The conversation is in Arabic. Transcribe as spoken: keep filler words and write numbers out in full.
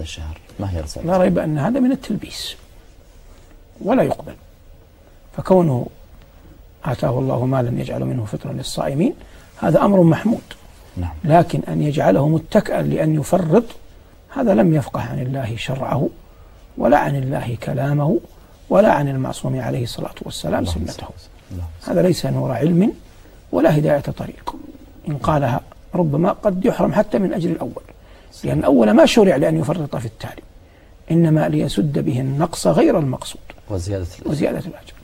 الشهر؟ ما هي رسالة؟ لا ريب أن هذا من التلبيس ولا يقبل. فكونه آتاه الله مالا يجعل منه فطرا للصائمين هذا أمر محمود. نعم. لكن أن يجعله متكئا لأن يفرط هذا لم يفقه عن الله شرعه ولا عن الله كلامه ولا عن المعصوم عليه الصلاة والسلام سنته. هذا ليس نور علم ولا هداية طريق. إن قالها ربما قد يحرم حتى من أجل الأول، لأن الأول ما شرع لأن يفرط في التالي، إنما ليسد به النقص غير المقصود وزيادة وزيادة الأجر.